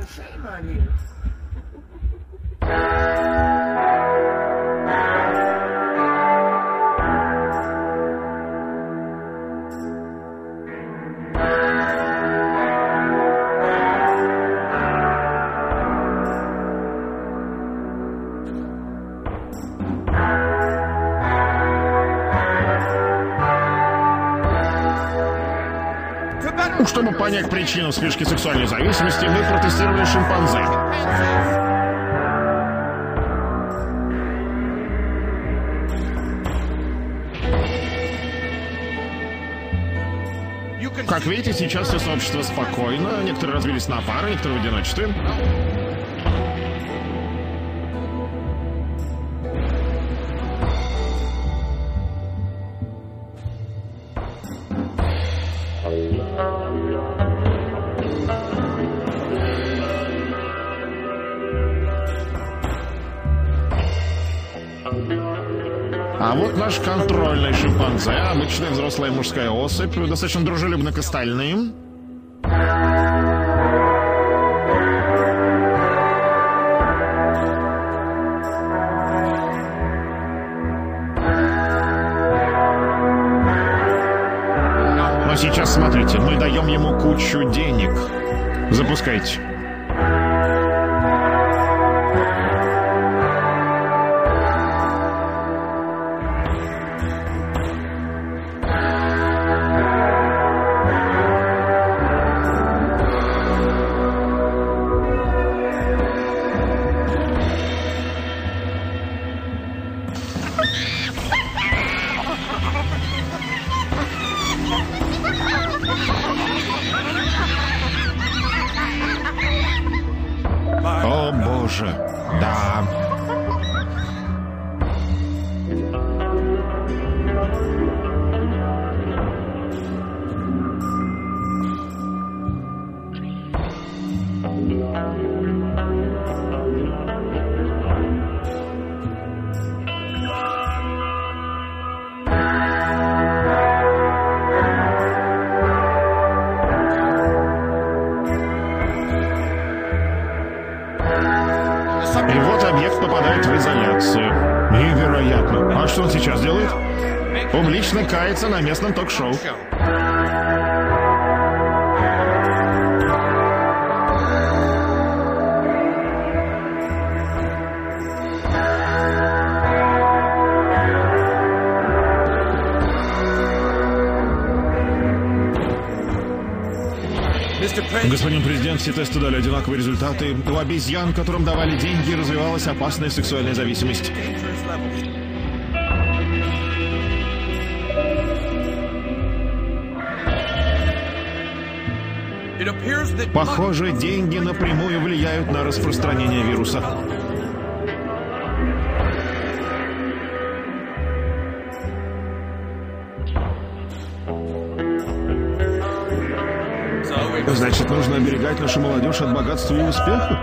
Чтобы понять причину вспышки сексуальной зависимости, мы протестировали шимпанзе. Как видите, сейчас все сообщество спокойно. Некоторые разбились на пары, некоторые в одиночестве. А вот наш контрольный шимпанзе, обычная взрослая мужская особь, достаточно дружелюбна к остальным. Но сейчас, смотрите, мы даем ему кучу денег. Запускайте. О, боже, да. И вот объект попадает в изоляцию. Невероятно. А что он сейчас делает? Публично кается на местном ток-шоу. Господин президент, все тесты дали одинаковые результаты. У обезьян, которым давали деньги, развивалась опасная сексуальная зависимость. Похоже, деньги напрямую влияют на распространение вируса. Значит, нужно оберегать нашу молодежь от богатства и успеха?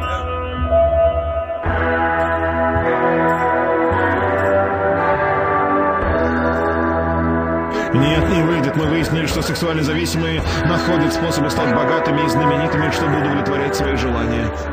Нет, не выйдет. Мы выяснили, что сексуально зависимые находят способы стать богатыми и знаменитыми, чтобы удовлетворять свои желания.